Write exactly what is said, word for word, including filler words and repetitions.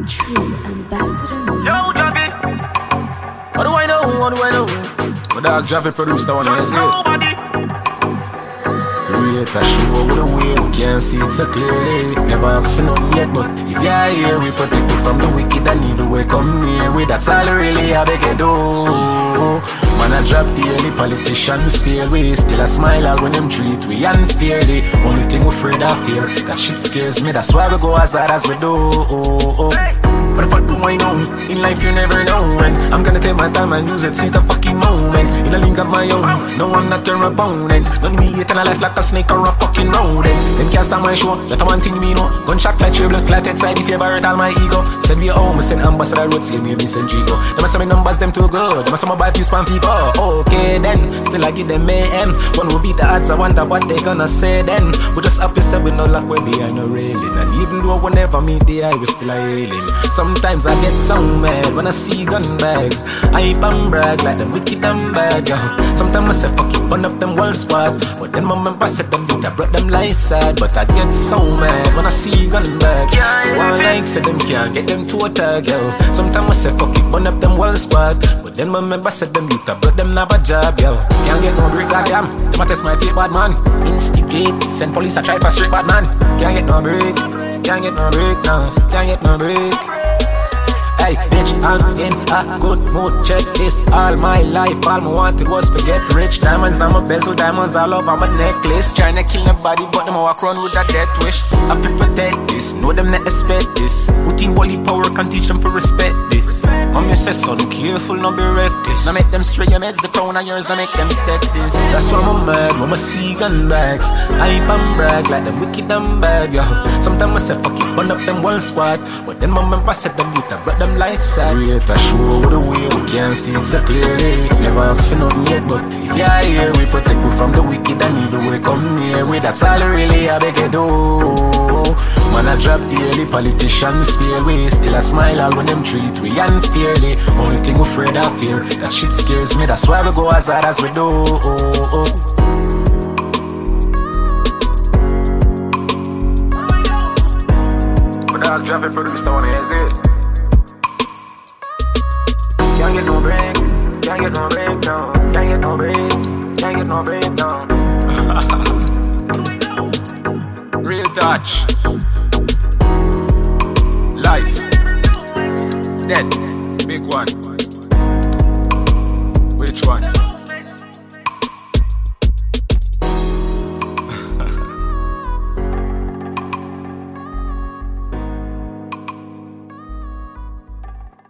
True ambassador music. Yo, Javi. What do I know? What do I know? My dog Javi produced that one, is it? Create a show with a way we can't see it so clearly. Never asked for nothing yet, but if you're here, we protect you from the wicked and evil. We come near with that's all really I beg you do. Man, I drop the early politicians fear we still a smile all when them treat we unfairly. Only thing we afraid of fear, that shit scares me. That's why we go as hard as we do. But if I do I know, in life you never know. And I'm gonna take my time and use it, seize the fucking moment. In a link of my own, no I'm not your opponent. Don't me hate and a life like a snake or a fucking rodent. Them can't stop my show, that one thing me know. Gunshot like your blood clotted side if you ever hurt all my ego. Send me home, send ambassador road, save me Vincent Gigo. Them must have me numbers, them too good. Them must have my buy few spam people. Okay then, still I give them mayhem. One will beat the odds, I wonder what they gonna say then. We just happy said we no luck, we're behind no railing. And even though we never meet the eye, we still a hailing. Sometimes I get so mad when I see gun bags. I hype and brag like them wicked and bad, yo. Sometimes I say fuck you, burn up them whole squad. But then my member said them dude, I brought them life sad. But I get so mad when I see gun bags. One like say them can't get them to a tag, yo. Sometimes I say fuck you, burn up them whole squad. But then my member said them dude, I brought them have a job, yo. Can't get no break, goddamn. Them a test my fake bad man. Instigate, send police a try for straight bad man. Can't get no break, can't get no break, no. Can't get no break. Hey, bitch, I'm in a good mood. Check this, all my life, all I wanted was to get rich. Diamonds on my bezel, diamonds all over my necklace. Tryna kill nobody, but them a walk around with a death wish. I feel protect this, know them not expect this. Put in holy power, can teach them to respect this. Mommy says son, careful, not be reckless. Now make them stray your meds, the crown of yours, now make them take this. That's why I'm mad when I see gun bags. I hype and brag like them wicked and bad, yo. Sometimes I say fuck it, burn up them whole squad. But then my member said them youth, I brought them life sad. Create a show with a way we can't see it so clearly. Never ask for nothing yet, but if you're here, we protect you from the wicked and evil. We come near with that's all really I beg you do. Man, I drop the early politicians fear we still a smile all when them treat we unfairly. Only thing we afraid of fear, that shit scares me. That's why we go as hard as we do. But I'll drop it, produce the one, is it? Can't get no break, can't get no break, no. Can't get no break, can't get no break, no. Real touch. Life. Dead. Big one. Which one?